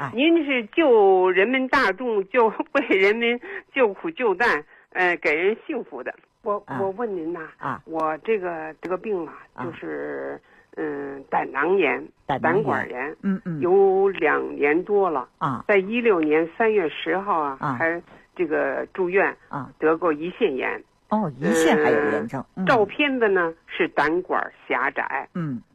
您是救人民大众，为人民救苦救难，给人幸福的。我问您呐，我这个病就是胆囊炎、胆管炎，有2年多了在16年3月10号还这个住院得过胰腺炎。 胰腺还有炎症。 照片的呢是胆管狭窄。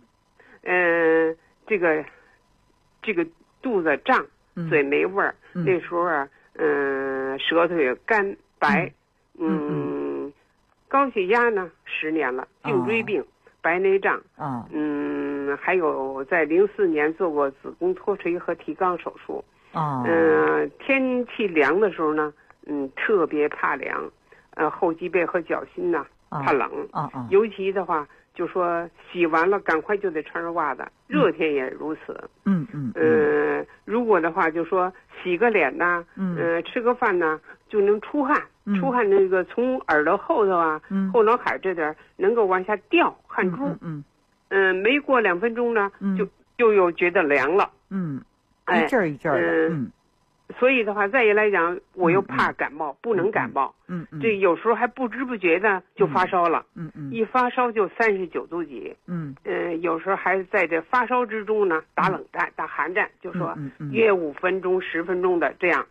这个肚子胀，嘴没味儿。那时候舌头也干白。高血压呢10年了，颈椎病、白内障。还有在04年做过子宫脱垂和提肛手术。天气凉的时候呢，特别怕凉。后脊背和脚心呢怕冷。尤其的话就说洗完了赶快就得穿上袜子，热天也如此。如果的话就说洗个脸呐，吃个饭呐，就能出汗。出汗那个从耳朵后头后脑海这点能够往下掉汗珠。没过2分钟呢，就又觉得凉了。 一阵儿一阵儿的。 所以的话，再一来讲，我又怕感冒，不能感冒。这有时候还不知不觉的就发烧了。一发烧就39度几。有时候还在这发烧之中呢，打冷战、打寒战，就说约5分钟、10分钟的这样。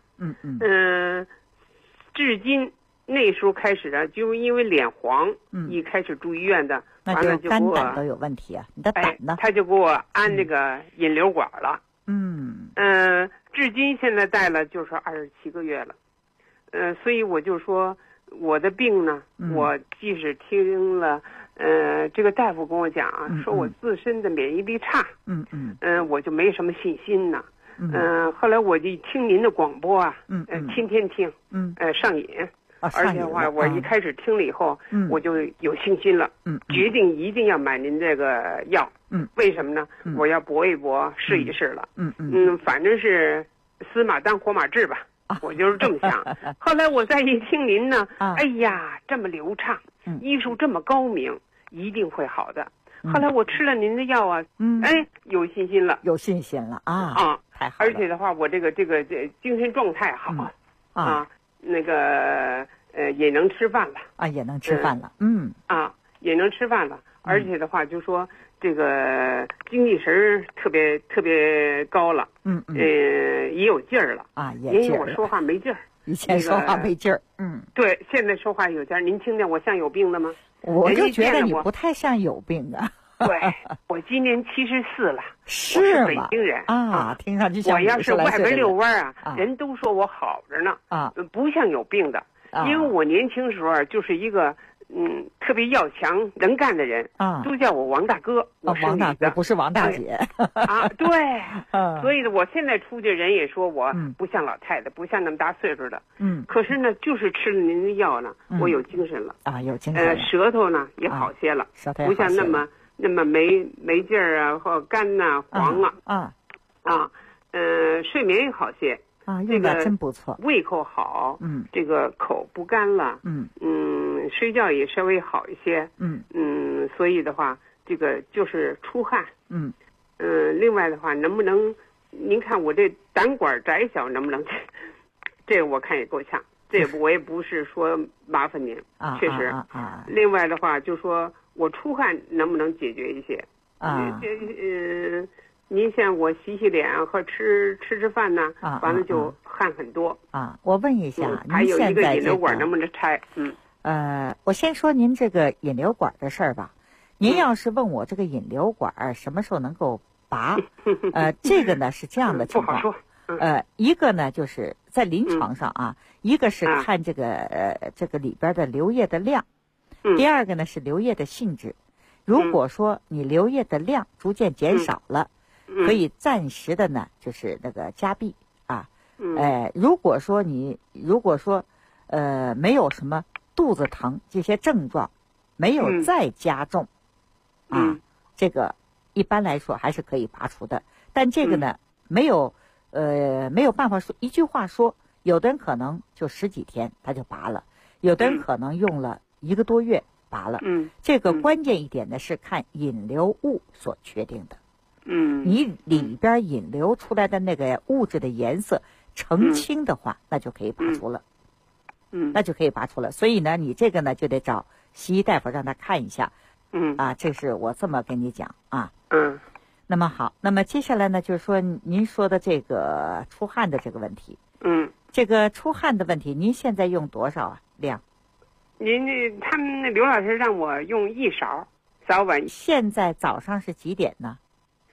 至今那时候开始的，就因为脸黄，一开始住医院的， 那就肝胆都有问题啊。你的胆呢？ 他就给我安那个引流管了。至今现在带了就是27个月了。所以我就说我的病呢，我即使听了这个大夫跟我讲说我自身的免疫力差。我就没什么信心呢。后来我就听您的广播天天听。上瘾。而且的话，我一开始听了以后，我就有信心了。决定一定要买您这个药。为什么呢？我要搏一搏，试一试了。反正是死马当活马治吧。我就是这么想。后来我再一听您呢，哎呀，这么流畅，医术这么高明，一定会好的。后来我吃了您的药有信心了。 有信心了太好了。 而且的话，我这个精神状态好那个也能吃饭了。 也能吃饭了。 也能吃饭了。而且的话就说这个精气神特别高了。也有劲儿了。 也劲儿了。 因为我说话没劲儿。 以前说话没劲儿。 对，现在说话有劲儿。您听见我像有病的吗？ 我就觉得你不太像有病的。 对，我今年74了。 是我是北京人听上去像我要是外边遛弯人都说我好着呢。不像有病的。因为我年轻时候就是一个特别要强能干的人。都叫我王大哥。我是王大哥，不是王大姐。 对。所以呢，我现在出去人也说我不像老太太，不像那么大岁数的。可是呢，就是吃了您的药呢，我有精神了。 有精神了。 舌头呢也好些了。 舌头也好些了。 不像那么没劲儿或干黄睡眠也好些。 这个真不错。 胃口好。这个口不干了。睡觉也稍微好一些。所以的话，这个就是出汗。另外的话，能不能您看我这胆管窄小，能不能这个我看也够呛。这我也不是说麻烦您。确实。另外的话就说我出汗能不能解决一些。您像我洗脸和吃饭呢，完了就汗很多。 我问一下， 还有一个引流管能不能拆？ 我先说您这个引流管的事儿吧。您要是问我这个引流管什么时候能够拔，这个呢是这样的情况。 不好说。 一个呢就是在临床上一个是看这个里边的流液的量，第二个呢是流液的性质。如果说你流液的量逐渐减少了，可以暂时的呢就是那个加闭如果说没有什么肚子疼这些症状没有再加重这个一般来说还是可以拔除的。但这个呢没有办法说一句话说，有的人可能就10几天他就拔了，有的人可能用了1个多月拔了。这个关键一点呢是看引流物所确定的。 你里边引流出来的那个物质的颜色澄清的话，那就可以拔除了。那就可以拔除了。所以呢，你这个呢就得找西医大夫让他看一下。这是我这么跟你讲啊。那么好，那么接下来呢，就是说您说的这个出汗的这个问题。这个出汗的问题，您现在用多少啊量？ 他们刘老师让我用1勺，早晚。 现在早上是几点呢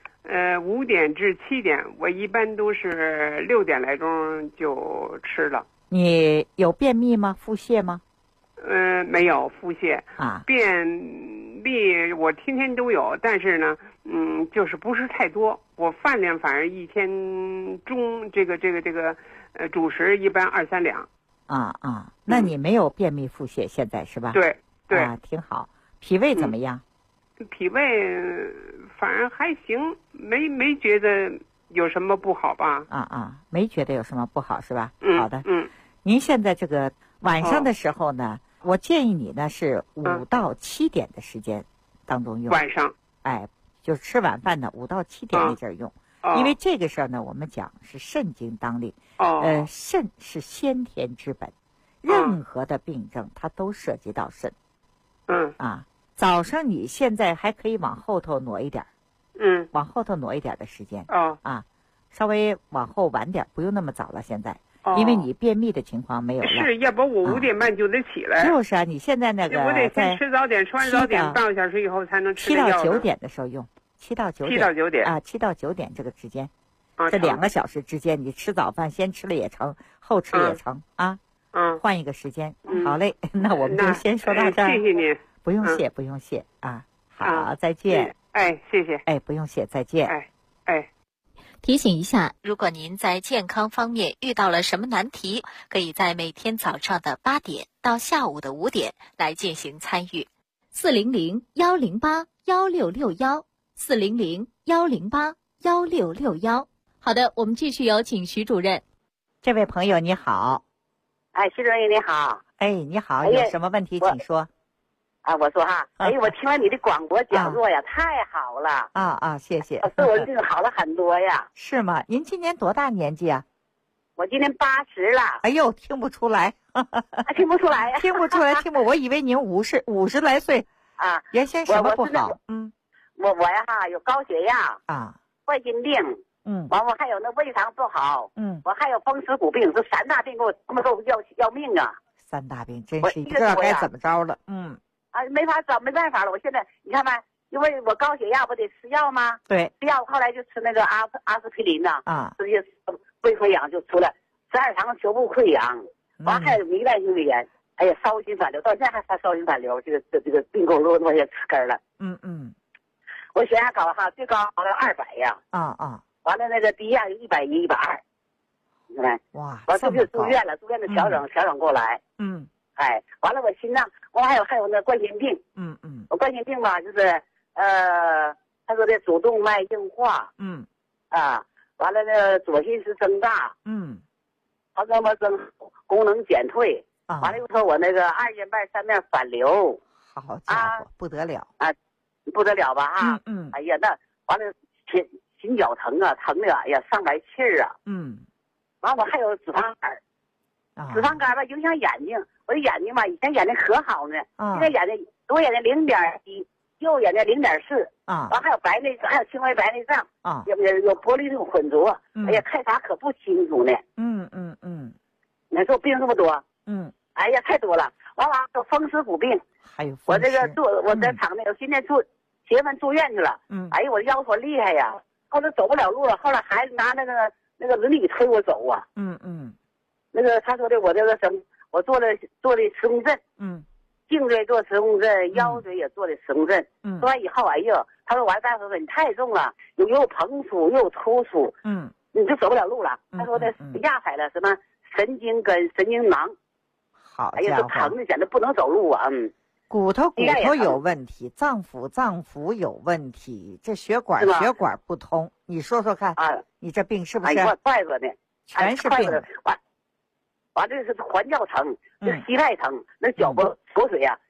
？5点至7点，我一般都是6点来钟就吃了。 你有便秘吗？腹泻吗？ 没有腹泻啊。 便秘我天天都有，但是呢，就是不是太多。我饭量反而一天中主食一般2、3两。 那你没有便秘腹泻现在是吧？ 对。 挺好。脾胃怎么样？ 脾胃反而还行，没觉得有什么不好吧？ 没觉得有什么不好是吧？好的。您现在这个晚上的时候呢，我建议你呢是5到7点的时间当中用。 晚上。 就是吃晚饭的5到7点那阵儿用。因为这个事儿呢，我们讲是肾经当令。肾是先天之本，任何的病症它都涉及到肾。早上你现在还可以往后头挪一点。往后头挪一点的时间。稍微往后晚点，不用那么早了现在。因为你便秘的情况没有了。 是，要不我5点半就得起来。 就是啊，你现在那个我得先吃早点，吃完早点半个小时以后才能吃 7到9点的时候用，7到9点7到9点这个之间，这2个小时之间，你吃早饭先吃了也成，后吃也成换一个时间。好嘞，那我们就先说到这儿。 谢谢您。 不用谢，不用谢好，再见。 谢谢。 不用谢，再见。 提醒一下，如果您在健康方面遇到了什么难题，可以在每天早上的8点到下午的5点来进行参与。400-108-1661，400-108-1661。好的，我们继续有请徐主任。 这位朋友你好。 徐主任你好。 你好，有什么问题请说。 我说我听完你的广播讲座呀，太好了。 谢谢。 对我病好了很多呀。 是吗？您今年多大年纪啊？ 我今年80了。 哎呦，听不出来。 听不出来呀？ 听不出来，我以为您50来岁。原先什么不好？ 我呀有高血压坏心病。完我还有那胃肠不好。我还有风湿骨病，这3大病他们给我要命啊。 3大病真是不知道该怎么着了。 没办法了。我现在你看吧，因为我高血压不得吃药吗？ 对， 吃药后来就吃那个阿司匹林呐。直接胃溃疡就出来，12肠球部溃疡，完还有糜烂性胃炎。烧心反流，到现在还发烧心反流，这个病给我落那些吃根了。我血压高最高高到200呀。完了那个低压就110、120。你看哇， 完这就住院了，住院的调整过来。完了我心脏，我还有那冠心病。我冠心病吧，就是他说的主动脉硬化。完了呢左心室增大。他说么功能减退。完了又说我那个2间瓣3面反流。 好家伙，不得了不得了吧哎呀，那完了心绞疼疼的上不来气儿完了我还有脂肪肝。脂肪肝吧影响眼睛，我的眼睛吧以前眼睛可好呢，现在左眼睛0.1，右眼睛0.4。完还有白内障，还有轻微白内障。有玻璃这种混浊。看啥可不清楚呢。你说病这么多。太多了。完有风湿骨病。 还有我这个我在厂内，我今天7月份住院去了。我腰说厉害呀，后来走不了路了，后来孩子拿那个轮椅推我走啊。那个他说的我这个我做的磁共振。颈椎做磁共振，腰椎也做的磁共振。做完以后，他说完大夫说你太重了，又膨出又突出。你就走不了路了。他说的压坏了什么神经根、神经囊。 好家伙， 这疼的简直不能走路啊。 骨头有问题，脏腑有问题，这血管不通，你说说看你这病是不是？ 怪着呢， 全是病。 完这是环教疼，这膝盖疼，那脚部锁水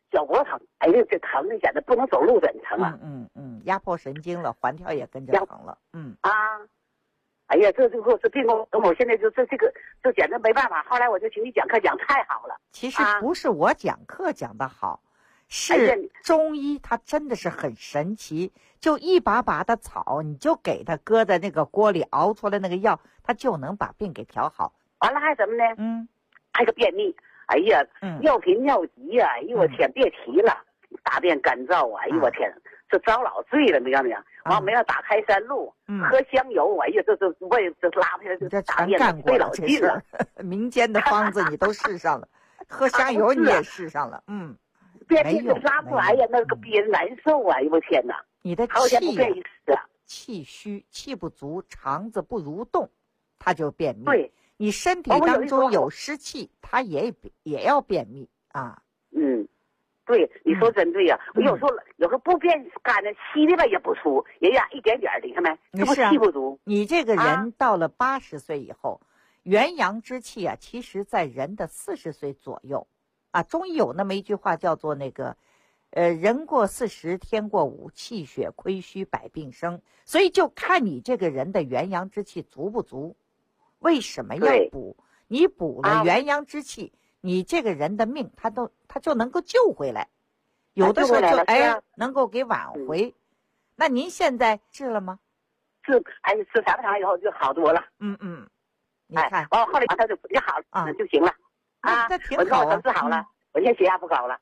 脚脖疼，哎呀，这疼的简直不能走路，真疼啊！ 压迫神经了，环跳也跟着疼了。 哎呀，这病我现在就这简直没办法。后来我就听你讲课讲太好了。 其实不是我讲课讲得好，是中医它真的是很神奇，就一把把的草，你就给它搁在那个锅里熬出来那个药，它就能把病给调好。 完了还什么呢？还个便秘。哎呀，尿频尿急呀！哎呦我天，别提了，大便干燥啊！哎呦我天，这遭老罪了，没让你讲。完没让打开山路，喝香油，哎呀，这我也这拉不下来， 这全干过了，这事民间的方子你都试上了，喝香油你也试上了， 便秘就拉不出来呀，那个憋着难受啊！哎呦我天哪， 你的气虚，气不足，肠子不蠕动，它就便秘。 对。 你身体当中有湿气，它也要便秘啊。 对，你说真对呀。我有时候不便干的，稀的吧也不出，也压一点点的，你看没？这不气不足。 你这个人到了80岁以后，元阳之气啊，其实在人的40岁左右啊。中医有那么一句话叫做那个，人过40，天过5，气血亏虚，百病生。所以就看你这个人的元阳之气足不足。为什么要补？你补了元阳之气，你这个人的命他就能够救回来，有的时候就能够给挽回。那您现在治了吗？ 治3个月以后就好多了。 你看， 后来他就好了就行了那挺好。 我治好了，我现在血压不高了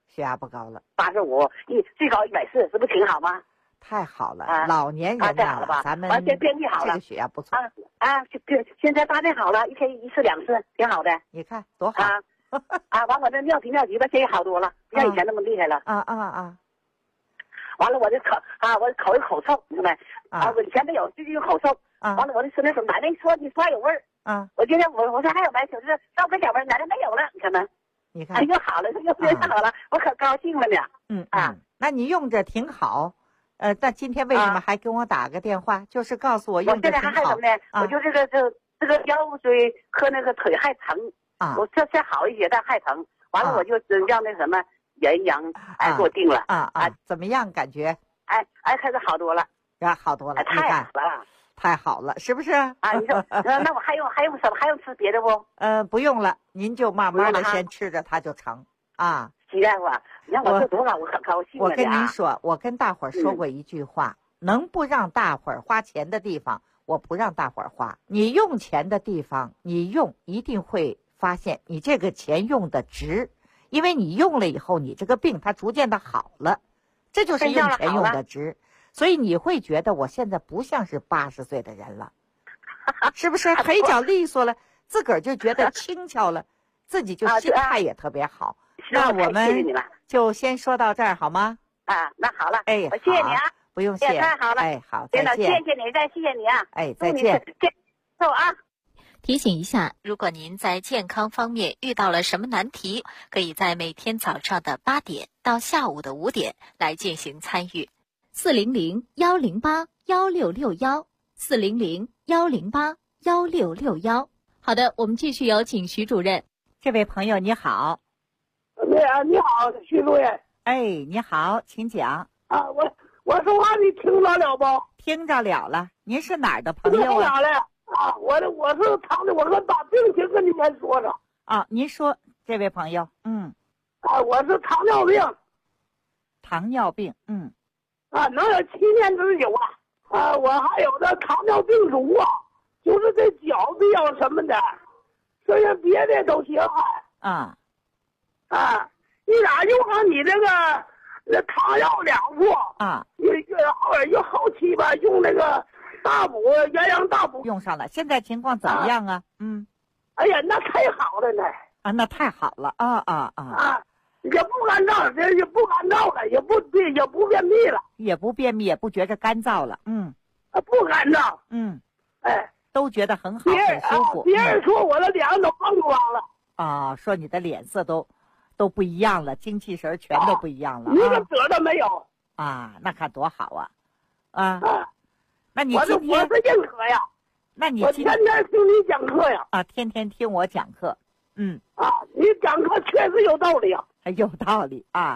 ，85，最高140，这不挺好吗？ 太好了，老年人了， 咱们现在便秘好了， 这个血压不错现在大便好了，一天1次2次，挺好的。 你看多好完我这尿频尿急吧，现在好多了，不像以前那么厉害了。完了我就我口一口臭，你看没？我以前没有，最近有口臭。完了我就说那什么，奶奶说你还有味儿。我今天我说还有没？就是稍微点味儿，奶奶没有了，你看没？ 你看又好了，又好了，我可高兴了呢。 那你用着挺好。那今天为什么还跟我打个电话？就是告诉我用着挺好。 我现在还什么呢？我就这个腰椎和那个腿还疼我这好一些，但还疼。完了我就让那什么元阳给我定了怎么样感觉？ 开始好多了， 好多了， 太好了， 太好了，是不是？ 你说那我还用什么？还用吃别的不？ 不用了，您就慢慢的先吃着，它就成徐大夫，你让我这多少我很高兴。 我跟您说，我跟大伙儿说过一句话，能不让大伙儿花钱的地方，我不让大伙儿花。你用钱的地方，你用一定会发现你这个钱用的值，因为你用了以后，你这个病它逐渐的好了，这就是用钱用的值。所以你会觉得我现在不像是80岁的人了，是不是？腿脚利索了，自个儿就觉得轻巧了，自己就心态也特别好。那我们就先说到这儿好吗？ 那好了，我谢谢你不用谢， 太好了， 好，再见， 谢谢你，谢谢你再见， 走提醒一下，如果您在健康方面遇到了什么难题，可以在每天早上的8点到下午的5点来进行参与。400-108-1661，400-108-1661。好的，我们继续有请徐主任。 这位朋友你好。 你好，徐主任。 你好，请讲。 我说话你听着了不？ 听着了。您是哪儿的朋友啊？ 听着了我是唐的，我说把病情跟你先说说。 您说，这位朋友。 我是糖尿病。 糖尿病， 能有7年之久了。我还有这糖尿病足就是这脚比较什么的，所以别的都行你咋用上你这个糖药2副又后期吧，用那个大补元阳大补用上了，现在情况怎么样啊？ 哎呀，那太好了呢！ 那太好了也不干燥，也不干燥了，也不便秘了， 也不便秘，也不觉着干燥了， 不干燥， 都觉得很好，很舒服。 别人说我的脸都更光了说你的脸色都不一样了，精气神全都不一样了， 一个褶都没有那看多好那你今天我是认可呀。 那你我天天听你讲课呀。 天天听我讲课。 你讲课确实有道理有道理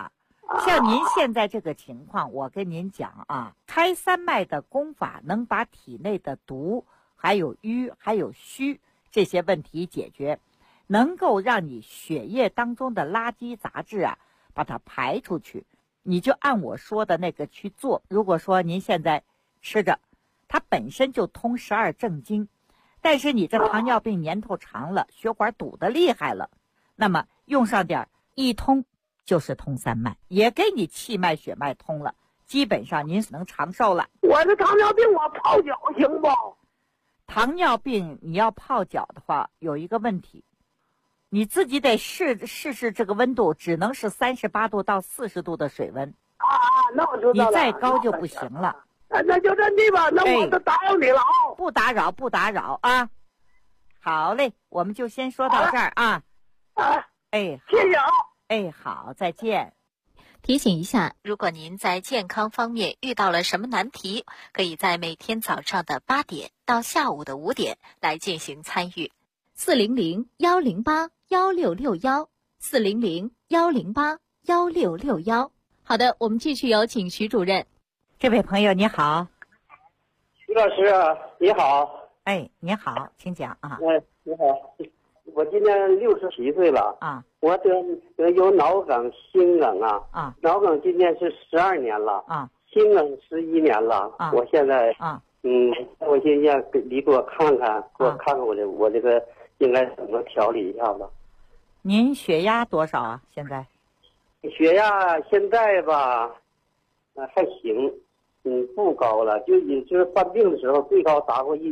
像您现在这个情况，我跟您讲啊，开三脉的功法能把体内的毒、还有瘀、还有虚这些问题解决，能够让你血液当中的垃圾杂质啊，把它排出去。你就按我说的那个去做。如果说您现在吃着，它本身就通12正经，但是你这糖尿病年头长了，血管堵得厉害了，那么用上点一通就是通三脉，也给你气脉血脉通了，基本上您能长寿了。 我这糖尿病我泡脚行不？ 糖尿病你要泡脚的话，有一个问题，你自己得试试这个温度，只能是38度到40度的水温。 那我知道了。 你再高就不行了。 那就这地吧，那我就打扰你了啊。 不打扰，不打扰啊。好嘞，我们就先说到这儿啊。 谢谢啊。 好，再见。 提醒一下，如果您在健康方面遇到了什么难题，可以在每天早上的8点到下午的5点来进行参与。400-108-1661，400-108-1661。好的，我们继续有请徐主任。 这位朋友你好。 徐老师你好。 你好，请讲啊。 你好，我今年67岁了啊。 我得有脑梗、心梗啊。 脑梗今年是12年了啊。 心梗11年了啊。 我现在我现在你给我看看，我这个应该怎么调理一下子？ 您血压多少啊？现在？ 血压现在吧，还行，不高了，就是犯病的时候最高达过170。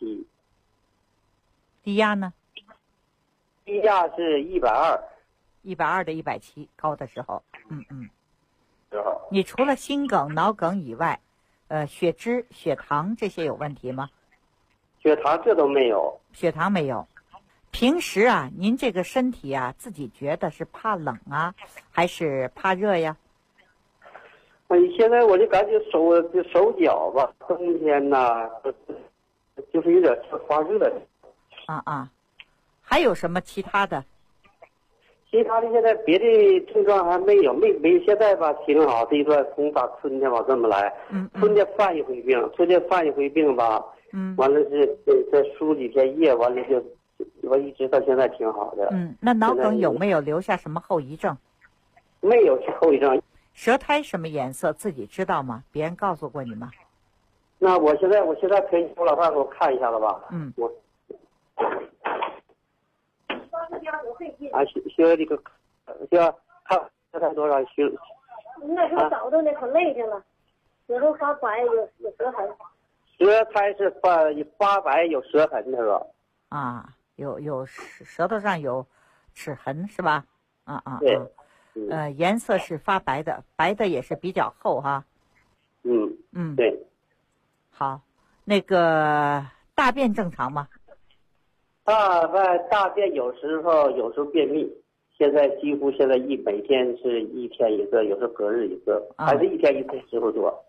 低压呢？ 低压是120。 120的170，高的时候。你除了心梗、脑梗以外，血脂、血糖这些有问题吗？ 血糖这都没有。 血糖没有。平时啊，您这个身体啊，自己觉得是怕冷啊，还是怕热呀？ 现在我就感觉手脚吧，冬天呐，就是有点发热。 还有什么其他的？ 其他的现在别的症状还没有，没现在吧挺好。这一段从打春天往这么来，春天犯一回病吧，完了是再输几天液，完了就我一直到现在挺好的。 那脑梗有没有留下什么后遗症？ 没有后遗症。 舌苔什么颜色自己知道吗？别人告诉过你吗？ 那我现在陪我老伴给我看一下子吧。我学这个需要看舌苔多少学。 那时候早都可累着了，有时候发白有舌痕。 舌苔是发白有舌痕，他说。 有舌头上有齿痕是吧？ 对。 颜色是发白的，白的也是比较厚哈。 对。 好，那个大便正常吗？ 大便有时候便秘，现在几乎每天是1天1个，有时候隔日1个，还是1天1次时候多。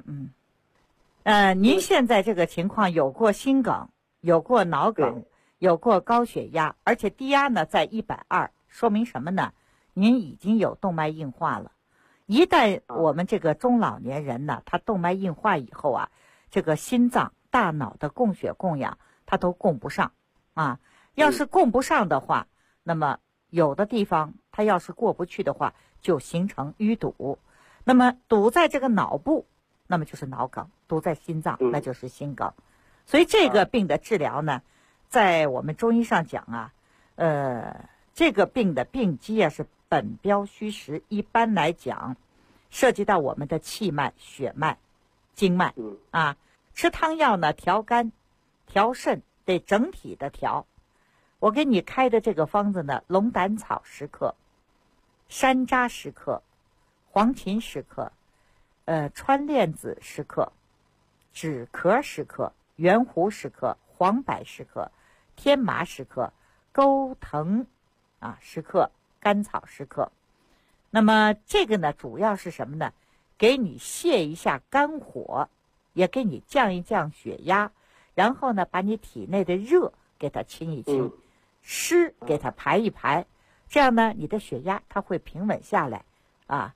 您现在这个情况有过心梗，有过脑梗，有过高血压，而且低压呢在120，说明什么呢？您已经有动脉硬化了。一旦我们这个中老年人呢，他动脉硬化以后啊，这个心脏、大脑的供血供氧他都供不上啊。要是供不上的话，那么有的地方它要是过不去的话，就形成淤堵。那么堵在这个脑部，那么就是脑梗；堵在心脏，那就是心梗。所以这个病的治疗呢，在我们中医上讲啊，这个病的病机啊是本标虚实。一般来讲，涉及到我们的气脉、血脉、经脉吃汤药呢，调肝、调肾，得整体的调。我给你开的这个方子呢，龙胆草10克，山楂10克，黄芩10克，川链子10克，枳壳10克，圆胡10克，黄柏10克，天麻10克，钩藤10克，甘草10克。那么这个呢，主要是什么呢？给你泻一下肝火，也给你降一降血压，然后呢，把你体内的热给它清一清，湿给它排一排，这样呢，你的血压它会平稳下来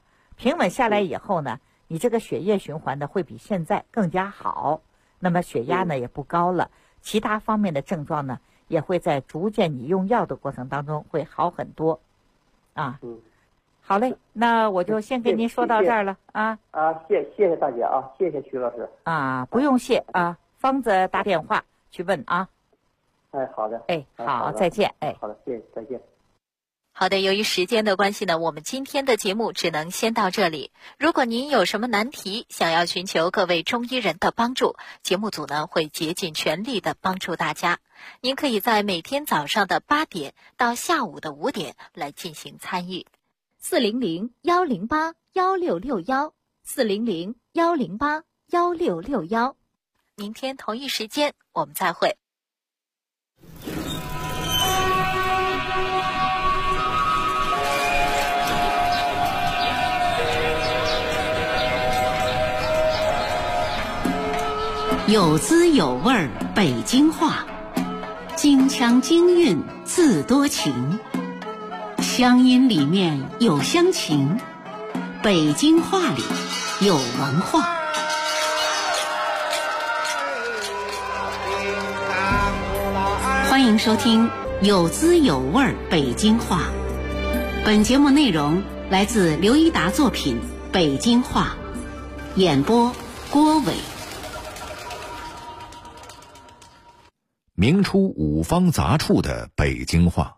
平稳下来以后呢，你这个血液循环呢会比现在更加好，那么血压呢也不高了，其他方面的症状呢也会在逐渐你用药的过程当中会好很多啊。好嘞，那我就先跟您说到这儿了啊。 谢谢大姐啊，谢谢徐老师啊，不用谢啊，芳子打电话去问啊。 哎，好的。 哎，好，再见。哎， 好的，谢谢，再见。 好的，由于时间的关系呢，我们今天的节目只能先到这里。如果您有什么难题，想要寻求各位中医人的帮助，节目组呢会竭尽全力的帮助大家。您可以在每天早上的8点到下午的5点来进行参与。400-108-1661，400-108-1661。明天同一时间我们再会。 有滋有味儿北京话，京腔京韵自多情，乡音里面有乡情，北京话里有文化。欢迎收听有滋有味儿北京话。本节目内容来自刘一达作品《北京话》，演播郭伟。 明初五方杂处的北京话。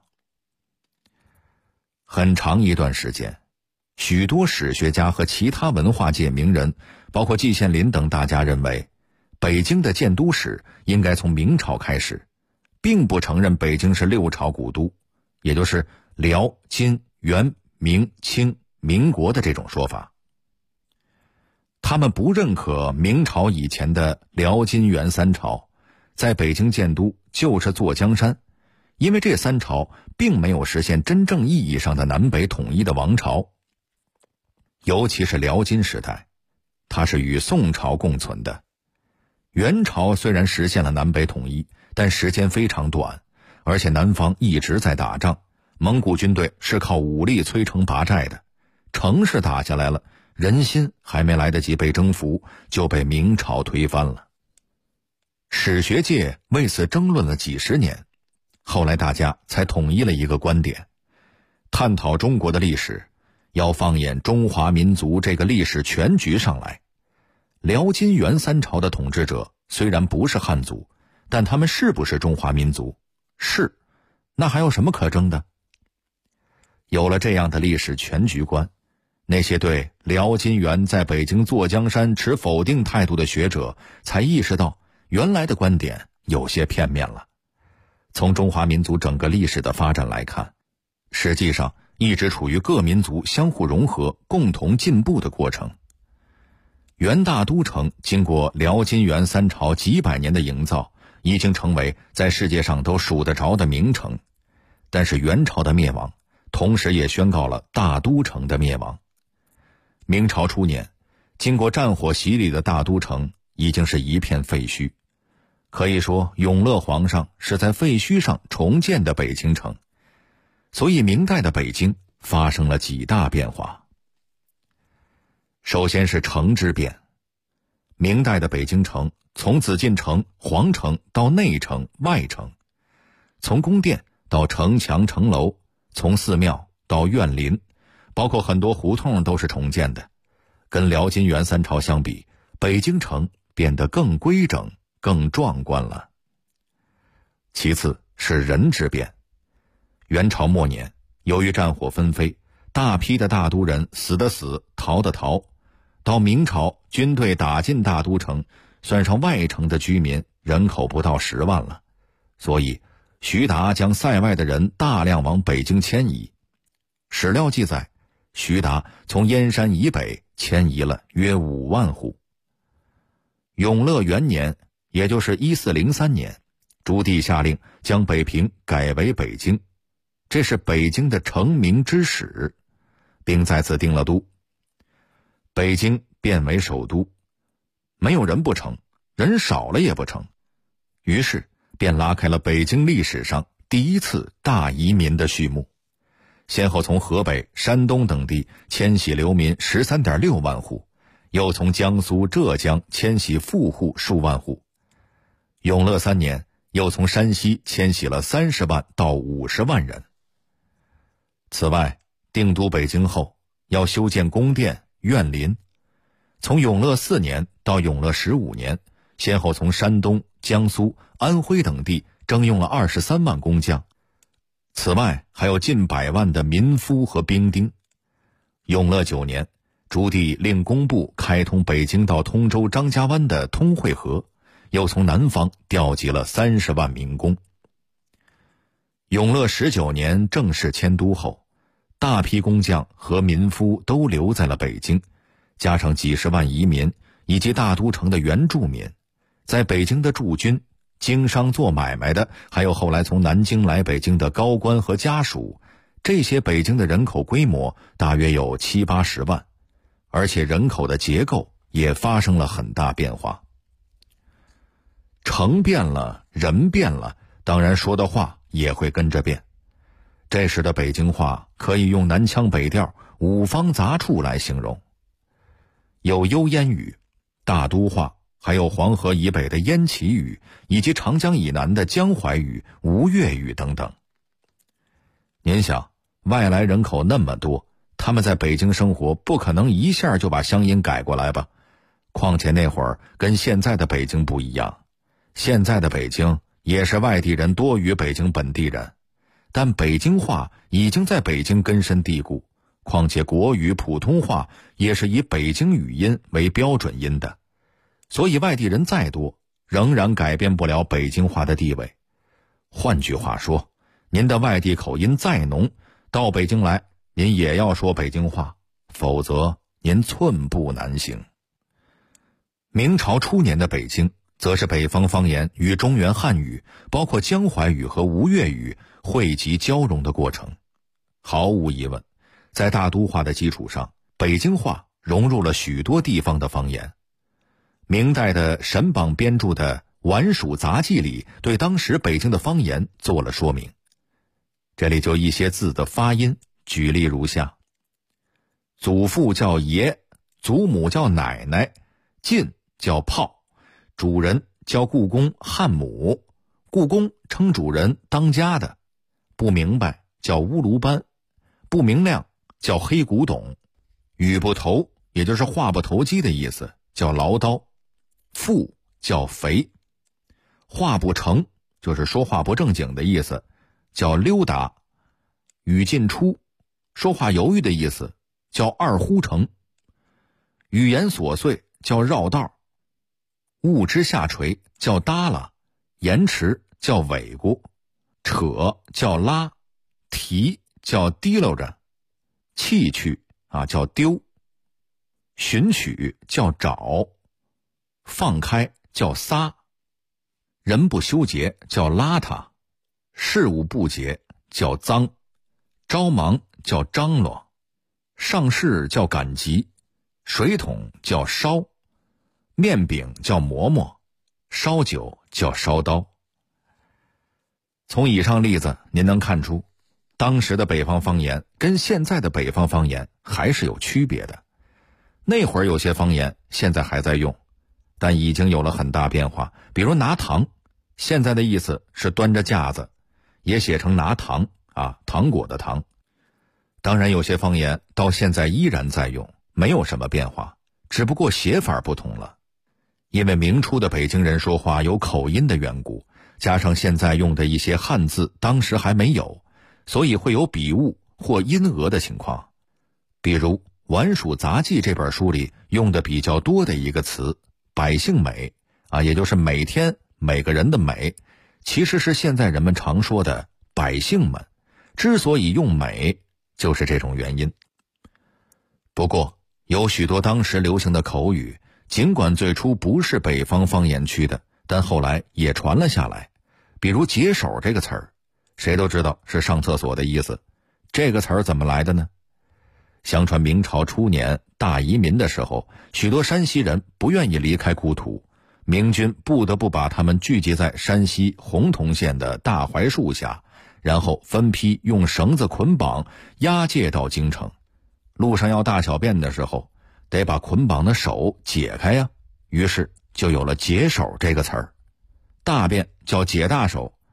很长一段时间，许多史学家和其他文化界名人，包括季羡林等大家认为，北京的建都史应该从明朝开始，并不承认北京是6朝古都，也就是辽、金、元、明、清、民国的这种说法。他们不认可明朝以前的辽、金、元3朝在北京建都就是坐江山，因为这3朝并没有实现真正意义上的南北统一的王朝。尤其是辽金时代，它是与宋朝共存的。元朝虽然实现了南北统一，但时间非常短，而且南方一直在打仗，蒙古军队是靠武力摧城拔寨的，城市打下来了，人心还没来得及被征服，就被明朝推翻了。史学界为此争论了几十年，后来大家才统一了一个观点：探讨中国的历史，要放眼中华民族这个历史全局上来。辽金元3朝的统治者虽然不是汉族，但他们是不是中华民族？是，那还有什么可争的？有了这样的历史全局观，那些对辽金元在北京坐江山持否定态度的学者才意识到，原来的观点有些片面了。从中华民族整个历史的发展来看，实际上一直处于各民族相互融合、共同进步的过程。元大都城经过辽金元3朝几百年的营造，已经成为在世界上都数得着的名城。但是元朝的灭亡，同时也宣告了大都城的灭亡。明朝初年，经过战火洗礼的大都城已经是一片废墟，可以说永乐皇上是在废墟上重建的北京城。所以明代的北京发生了几大变化。首先是城之变。明代的北京城从紫禁城、皇城到内城、外城，从宫殿到城墙城楼，从寺庙到院林，包括很多胡同都是重建的。跟辽金元3朝相比，北京城变得更规整、更壮观了。其次是人之变。元朝末年，由于战火纷飞，大批的大都人死的死，逃的逃。到明朝，军队打进大都城，算上外城的居民，人口不到10万了。所以徐达将塞外的人大量往北京迁移。史料记载，徐达从燕山以北迁移了约5万户。永乐元年，也就是1403年，朱棣下令将北平改为北京，这是北京的成名之始，并在此定了都。北京变为首都，没有人不成，人少了也不成，于是便拉开了北京历史上第一次大移民的序幕。 先后从河北、山东等地迁徙流民 13.6 万户，又从江苏、浙江迁徙富户数万户。永乐3年，又从山西迁徙了30万到50万人。此外，定都北京后，要修建宫殿、苑林。从永乐4年到永乐15年，先后从山东、江苏、安徽等地征用了23万工匠。此外，还有近100万的民夫和兵丁。永乐9年，朱棣令工部开通北京到通州张家湾的通惠河，又从南方调集了30万民工。永乐19年正式迁都后，大批工匠和民夫都留在了北京，加上几十万移民以及大都城的原住民，在北京的驻军、经商做买卖的，还有后来从南京来北京的高官和家属，这些北京的人口规模大约有70-80万，而且人口的结构也发生了很大变化。城变了，人变了，当然说的话也会跟着变。这时的北京话可以用南腔北调、五方杂处来形容，有幽燕语、大都话，还有黄河以北的燕齐语，以及长江以南的江淮语、吴越语等等。您想，外来人口那么多，他们在北京生活，不可能一下就把乡音改过来吧？况且那会儿跟现在的北京不一样，现在的北京也是外地人多于北京本地人，但北京话已经在北京根深蒂固，况且国语、普通话也是以北京语音为标准音的，所以外地人再多，仍然改变不了北京话的地位。换句话说，您的外地口音再浓，到北京来，您也要说北京话，否则您寸步难行。明朝初年的北京，则是北方方言与中原汉语，包括江淮语和吴越语汇集交融的过程。毫无疑问，在大都话的基础上，北京话融入了许多地方的方言。明代的沈榜编著的《宛署杂记》里对当时北京的方言做了说明。这里就一些字的发音举例如下：祖父叫爷，祖母叫奶奶，进叫炮，主人叫故宫汉母，故宫称主人当家的，不明白叫乌卢班，不明亮叫黑古董，语不投也就是话不投机的意思，叫唠叨，富叫肥，话不成就是说话不正经的意思，叫溜达，语进出说话犹豫的意思，叫二呼成，语言琐碎叫绕道，物之下垂叫耷拉，延迟叫尾咕，扯叫拉，提叫提溜着，弃去叫丢，寻取叫找，放开叫撒，人不修洁叫邋遢，事务不洁叫脏，着忙叫张罗，上事叫赶集，水桶叫烧，面饼叫馍馍，烧酒叫烧刀。从以上例子您能看出，当时的北方方言跟现在的北方方言还是有区别的。那会儿有些方言现在还在用，但已经有了很大变化。比如拿糖，现在的意思是端着架子，也写成拿糖糖果的糖。当然有些方言到现在依然在用，没有什么变化，只不过写法不同了。因为明初的北京人说话有口音的缘故，加上现在用的一些汉字当时还没有，所以会有笔误或音讹的情况。比如《宛署杂记》这本书里用的比较多的一个词百姓美也就是每天每个人的美，其实是现在人们常说的百姓们，之所以用美就是这种原因。不过有许多当时流行的口语，尽管最初不是北方方言区的，但后来也传了下来。比如解手这个词儿，谁都知道是上厕所的意思，这个词儿怎么来的呢？相传明朝初年大移民的时候，许多山西人不愿意离开故土， 明军不得不把他们聚集在山西洪洞县的大槐树下，然后分批用绳子捆绑押解到京城。路上要大小便的时候，得把捆绑的手解开呀，于是就有了解手这个词儿。大便叫解大手，